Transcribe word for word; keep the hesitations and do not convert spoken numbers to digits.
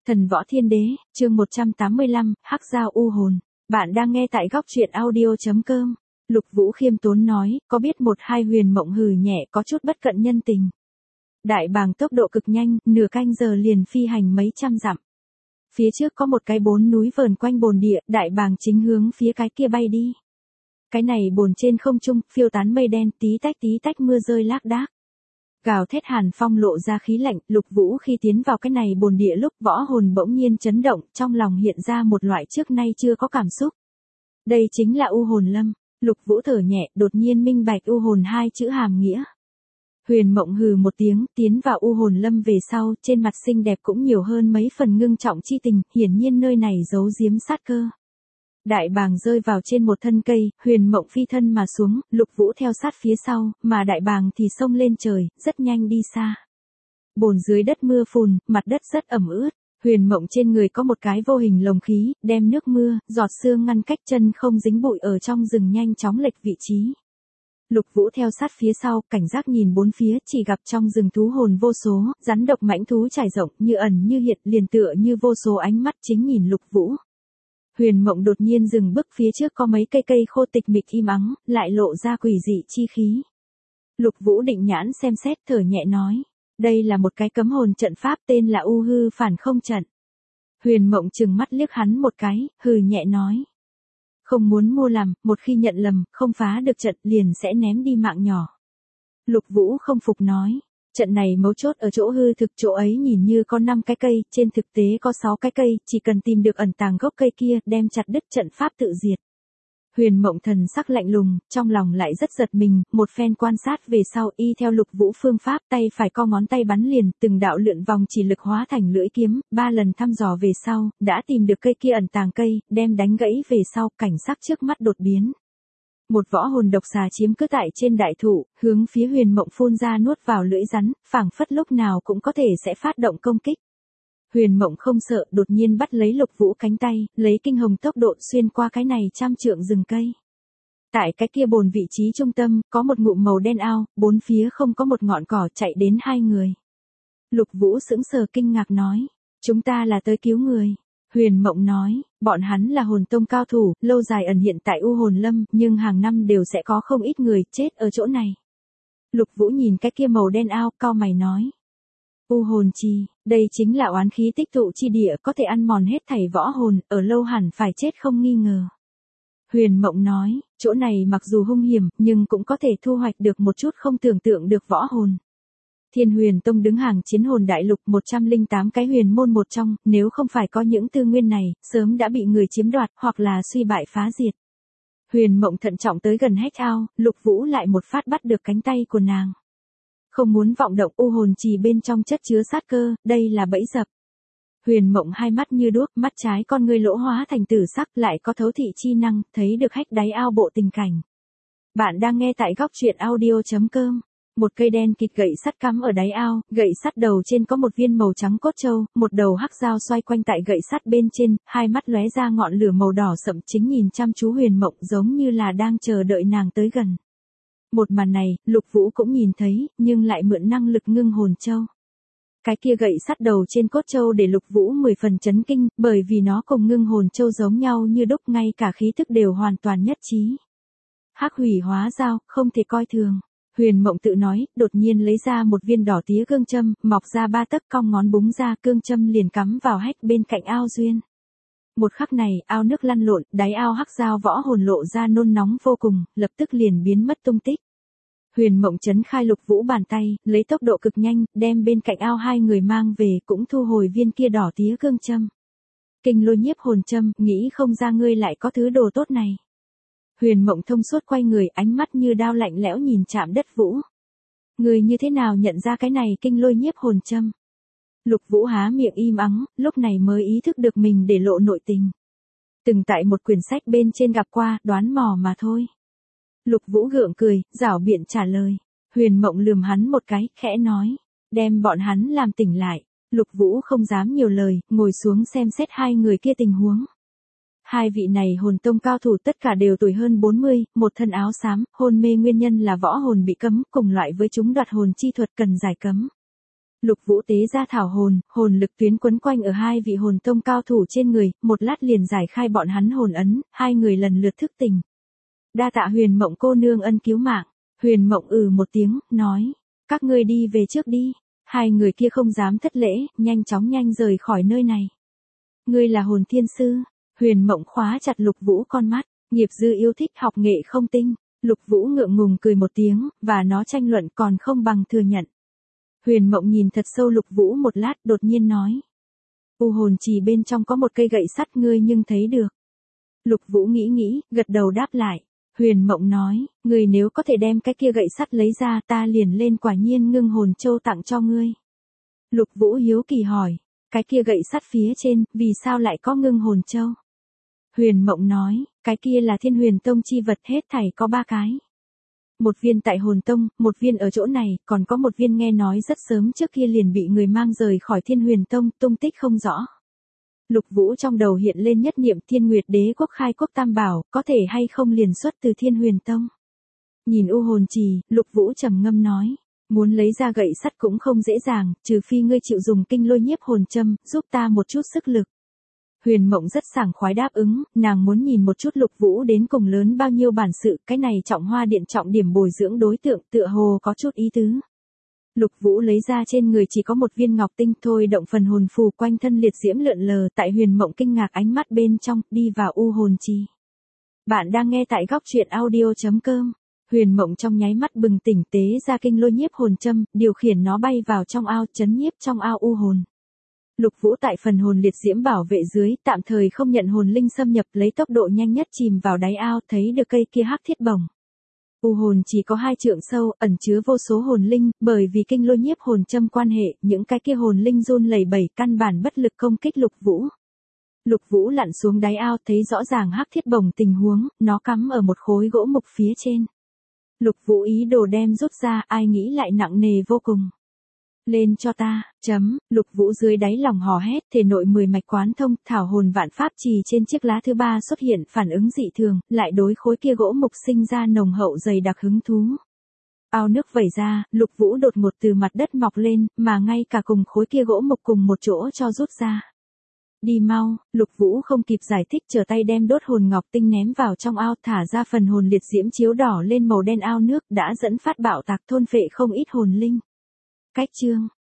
Thần Võ Thiên Đế, chương một trăm tám mươi lăm, Hắc Giao U Hồn. Bạn đang nghe tại góc truyện audio chấm com. Lục Vũ khiêm tốn nói, có biết một hai Huyền Mộng hừ nhẹ có chút bất cận nhân tình. Đại bàng tốc độ cực nhanh, nửa canh giờ liền phi hành mấy trăm dặm. Phía trước có một cái bốn núi vờn quanh bồn địa, đại bàng chính hướng phía cái kia bay đi. Cái này bồn trên không trung, phiêu tán mây đen, tí tách tí tách mưa rơi lác đác. Gào thét hàn phong lộ ra khí lạnh, Lục Vũ khi tiến vào cái này bồn địa lúc võ hồn bỗng nhiên chấn động, trong lòng hiện ra một loại trước nay chưa có cảm xúc. Đây chính là U Hồn Lâm. Lục Vũ thở nhẹ, đột nhiên minh bạch U Hồn hai chữ hàm nghĩa. Huyền Mộng hừ một tiếng, tiến vào U Hồn Lâm về sau, trên mặt xinh đẹp cũng nhiều hơn mấy phần ngưng trọng chi tình, hiển nhiên nơi này giấu giếm sát cơ. Đại bàng rơi vào trên một thân cây, Huyền Mộng phi thân mà xuống, Lục Vũ theo sát phía sau, mà đại bàng thì xông lên trời, rất nhanh đi xa. Bồn dưới đất mưa phùn, mặt đất rất ẩm ướt, Huyền Mộng trên người có một cái vô hình lồng khí, đem nước mưa, giọt sương ngăn cách chân không dính bụi ở trong rừng nhanh chóng lệch vị trí. Lục Vũ theo sát phía sau, cảnh giác nhìn bốn phía, chỉ gặp trong rừng thú hồn vô số, rắn độc mãnh thú trải rộng, như ẩn như hiện, liền tựa như vô số ánh mắt chính nhìn Lục Vũ. Huyền Mộng đột nhiên dừng bước, phía trước có mấy cây cây khô tịch mịch im ắng, lại lộ ra quỷ dị chi khí. Lục Vũ định nhãn xem xét, thở nhẹ nói, đây là một cái cấm hồn trận pháp tên là U Hư Phản Không Trận. Huyền Mộng trừng mắt liếc hắn một cái, hừ nhẹ nói, không muốn mua làm, một khi nhận lầm, không phá được trận liền sẽ ném đi mạng nhỏ. Lục Vũ không phục nói, trận này mấu chốt ở chỗ hư thực, chỗ ấy nhìn như có năm cái cây, trên thực tế có sáu cái cây, chỉ cần tìm được ẩn tàng gốc cây kia, đem chặt đứt trận pháp tự diệt. Huyền Mộng thần sắc lạnh lùng, trong lòng lại rất giật mình, một phen quan sát về sau y theo Lục Vũ phương pháp, tay phải co ngón tay bắn liền, từng đạo lượn vòng chỉ lực hóa thành lưỡi kiếm, ba lần thăm dò về sau, đã tìm được cây kia ẩn tàng cây, đem đánh gãy về sau, cảnh sắc trước mắt đột biến. Một võ hồn độc xà chiếm cứ tại trên đại thụ, hướng phía Huyền Mộng phun ra nuốt vào lưỡi rắn, phảng phất lúc nào cũng có thể sẽ phát động công kích. Huyền Mộng không sợ, đột nhiên bắt lấy Lục Vũ cánh tay, lấy kinh hồng tốc độ xuyên qua cái này trăm trượng rừng cây. Tại cái kia bồn vị trí trung tâm, có một ngụm màu đen ao, bốn phía không có một ngọn cỏ, chạy đến hai người. Lục Vũ sững sờ kinh ngạc nói, chúng ta là tới cứu người. Huyền Mộng nói, bọn hắn là hồn tông cao thủ, lâu dài ẩn hiện tại U Hồn Lâm, nhưng hàng năm đều sẽ có không ít người chết ở chỗ này. Lục Vũ nhìn cái kia màu đen ao, cau mày nói, U Hồn Trì, đây chính là oán khí tích tụ chi địa, có thể ăn mòn hết thảy võ hồn, ở lâu hẳn phải chết không nghi ngờ. Huyền Mộng nói, chỗ này mặc dù hung hiểm, nhưng cũng có thể thu hoạch được một chút không tưởng tượng được võ hồn. Thiên Huyền Tông đứng hàng chiến hồn đại lục một trăm lẻ tám cái huyền môn một trong, nếu không phải có những tư nguyên này, sớm đã bị người chiếm đoạt, hoặc là suy bại phá diệt. Huyền Mộng thận trọng tới gần hách ao, Lục Vũ lại một phát bắt được cánh tay của nàng. Không muốn vọng động, U Hồn Trì bên trong chất chứa sát cơ, đây là bẫy dập. Huyền Mộng hai mắt như đuốc, mắt trái con ngươi lỗ hóa thành tử sắc, lại có thấu thị chi năng, thấy được hách đáy ao bộ tình cảnh. Bạn đang nghe tại góc truyện audio chấm com. Một cây đen kịt gậy sắt cắm ở đáy ao, gậy sắt đầu trên có một viên màu trắng cốt châu, một đầu hắc dao xoay quanh tại gậy sắt bên trên, hai mắt lóe ra ngọn lửa màu đỏ sậm, chính nhìn chăm chú Huyền Mộng, giống như là đang chờ đợi nàng tới gần. Một màn này, Lục Vũ cũng nhìn thấy, nhưng lại mượn năng lực ngưng hồn châu. Cái kia gậy sắt đầu trên cốt châu để Lục Vũ mười phần chấn kinh, bởi vì nó cùng ngưng hồn châu giống nhau như đúc, ngay cả khí thức đều hoàn toàn nhất trí. Hắc hủy hóa dao, không thể coi thường. Huyền Mộng tự nói, đột nhiên lấy ra một viên đỏ tía cương châm, mọc ra ba tấc, cong ngón búng ra, cương châm liền cắm vào hách bên cạnh ao duyên. Một khắc này, ao nước lăn lộn, đáy ao hắc dao võ hồn lộ ra nôn nóng vô cùng, lập tức liền biến mất tung tích. Huyền Mộng chấn khai Lục Vũ bàn tay, lấy tốc độ cực nhanh, đem bên cạnh ao hai người mang về, cũng thu hồi viên kia đỏ tía cương châm. Kinh Lôi Nhiếp Hồn Châm, nghĩ không ra ngươi lại có thứ đồ tốt này. Huyền Mộng thông suốt quay người, ánh mắt như đao lạnh lẽo nhìn chạm đất Vũ. Ngươi như thế nào nhận ra cái này Kinh Lôi Nhiếp Hồn Châm? Lục Vũ há miệng im ắng, lúc này mới ý thức được mình để lộ nội tình. Từng tại một quyển sách bên trên gặp qua, đoán mò mà thôi. Lục Vũ gượng cười, giảo biện trả lời. Huyền Mộng lườm hắn một cái, khẽ nói, đem bọn hắn làm tỉnh lại. Lục Vũ không dám nhiều lời, ngồi xuống xem xét hai người kia tình huống. Hai vị này hồn tông cao thủ tất cả đều tuổi hơn bốn mươi, một thân áo xám, hôn mê nguyên nhân là võ hồn bị cấm, cùng loại với chúng đoạt hồn chi thuật cần giải cấm. Lục Vũ tế ra thảo hồn, hồn lực tuyến quấn quanh ở hai vị hồn tông cao thủ trên người, một lát liền giải khai bọn hắn hồn ấn, hai người lần lượt thức tỉnh. Đa tạ Huyền Mộng cô nương ân cứu mạng. Huyền Mộng ừ một tiếng, nói, các ngươi đi về trước đi. Hai người kia không dám thất lễ, nhanh chóng nhanh rời khỏi nơi này. Ngươi là hồn thiên sư. Huyền Mộng khóa chặt Lục Vũ con mắt, nghiệp dư yêu thích học nghệ không tinh. Lục Vũ ngượng ngùng cười một tiếng, và nó tranh luận còn không bằng thừa nhận. Huyền Mộng nhìn thật sâu Lục Vũ một lát, đột nhiên nói. U hồn trì bên trong có một cây gậy sắt, ngươi nhưng thấy được. Lục Vũ nghĩ nghĩ, gật đầu đáp lại. Huyền Mộng nói, ngươi nếu có thể đem cái kia gậy sắt lấy ra, ta liền lên Quả Nhiên Ngưng Hồn Châu tặng cho ngươi. Lục Vũ hiếu kỳ hỏi, cái kia gậy sắt phía trên, vì sao lại có Ngưng Hồn Châu? Huyền Mộng nói, cái kia là Thiên Huyền Tông chi vật, hết thảy có ba cái. Một viên tại Hồn Tông, một viên ở chỗ này, còn có một viên nghe nói rất sớm trước kia liền bị người mang rời khỏi Thiên Huyền Tông, tung tích không rõ. Lục Vũ trong đầu hiện lên nhất niệm Thiên Nguyệt Đế quốc khai quốc tam bảo, có thể hay không liền xuất từ Thiên Huyền Tông. Nhìn u hồn trì, Lục Vũ trầm ngâm nói, muốn lấy ra gậy sắt cũng không dễ dàng, trừ phi ngươi chịu dùng kinh lôi nhiếp hồn châm, giúp ta một chút sức lực. Huyền Mộng rất sảng khoái đáp ứng, nàng muốn nhìn một chút Lục Vũ đến cùng lớn bao nhiêu bản sự, cái này Trọng Hoa Điện trọng điểm bồi dưỡng đối tượng tựa hồ có chút ý tứ. Lục Vũ lấy ra trên người chỉ có một viên ngọc tinh thôi, động phần hồn phù quanh thân liệt diễm lượn lờ, tại Huyền Mộng kinh ngạc ánh mắt bên trong, đi vào u hồn trì. Bạn đang nghe tại góc truyện audio chấm com. Huyền Mộng trong nháy mắt bừng tỉnh, tế ra kinh lôi nhiếp hồn châm, điều khiển nó bay vào trong ao, chấn nhiếp trong ao u hồn. Lục Vũ tại phần hồn liệt diễm bảo vệ dưới, tạm thời không nhận hồn linh xâm nhập, lấy tốc độ nhanh nhất chìm vào đáy ao, thấy được cây kia hắc thiết bổng. U hồn chỉ có hai trượng sâu, ẩn chứa vô số hồn linh, bởi vì kinh lôi nhiếp hồn châm quan hệ, những cái kia hồn linh run lẩy bẩy, căn bản bất lực công kích Lục Vũ. Lục Vũ lặn xuống đáy ao, thấy rõ ràng hắc thiết bổng tình huống, nó cắm ở một khối gỗ mục phía trên. Lục Vũ ý đồ đem rút ra, ai nghĩ lại nặng nề vô cùng. Lên cho ta, chấm, Lục Vũ dưới đáy lòng hò hét, thể nội mười mạch quán thông, thảo hồn vạn pháp trì trên chiếc lá thứ ba xuất hiện phản ứng dị thường, lại đối khối kia gỗ mục sinh ra nồng hậu dày đặc hứng thú. Ao nước vẩy ra, Lục Vũ đột ngột từ mặt đất mọc lên, mà ngay cả cùng khối kia gỗ mục cùng một chỗ cho rút ra. Đi mau, Lục Vũ không kịp giải thích, trở tay đem đốt hồn ngọc tinh ném vào trong ao, thả ra phần hồn liệt diễm chiếu đỏ lên màu đen ao nước, đã dẫn phát bạo tạc thôn phệ không ít hồn linh. Cách chương